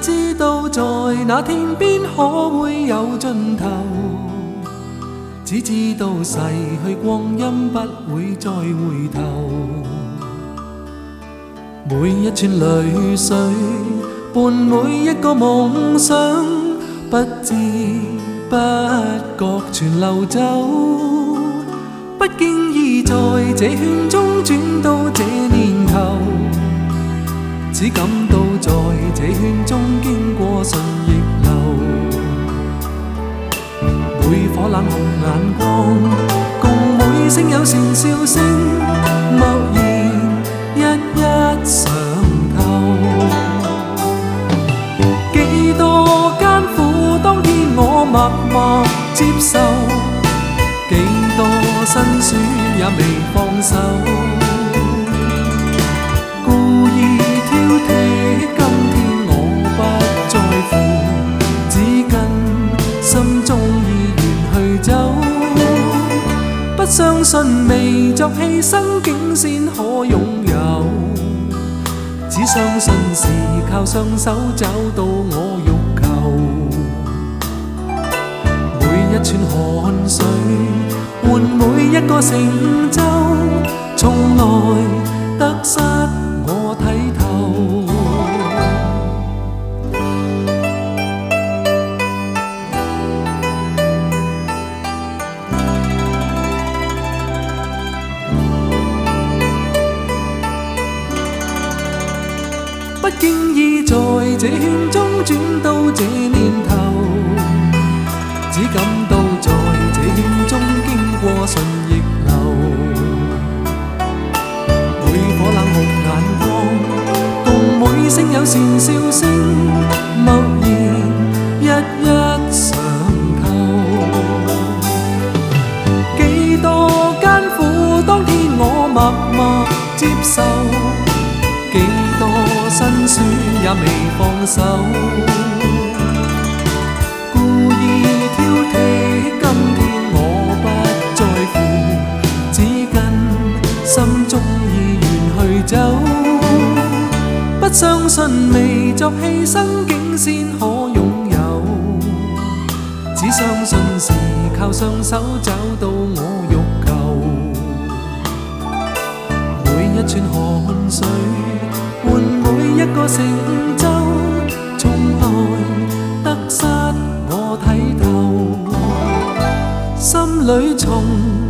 知道在那天边可會有盡頭，只知道逝去光陰不會再回頭。每一串淚水伴每一個夢想，不知不覺全流走。不經意在這圈中轉到這年頭，只感到在這圈中經過順逆流。每顆冷酷眼光，共每聲友善笑聲，默然一一上透。幾多艱苦當天我默默接受，幾多辛酸也未放手。故意挑剔，今天我不在乎，只跟心中意願去走。不相信未作犧牲竟先可擁有，只相信是靠雙手找到我欲求。每一串汗水換每一個成就，從來得失我睇透。不經意在這圈中轉到這年頭，只感到在這圈中經過順逆流。每顆冷酷眼光，共每聲友善笑聲，默然一一上透。幾多艱苦當天我默默接受，幾多辛酸也未放手。故意挑剔，今天我不在乎，只跟心中意願去走。不相信未作犧牲竟先可擁有，只相信是靠雙手找到我欲求。每一串汗水換每一個成就，從來得失我睇透。心裏從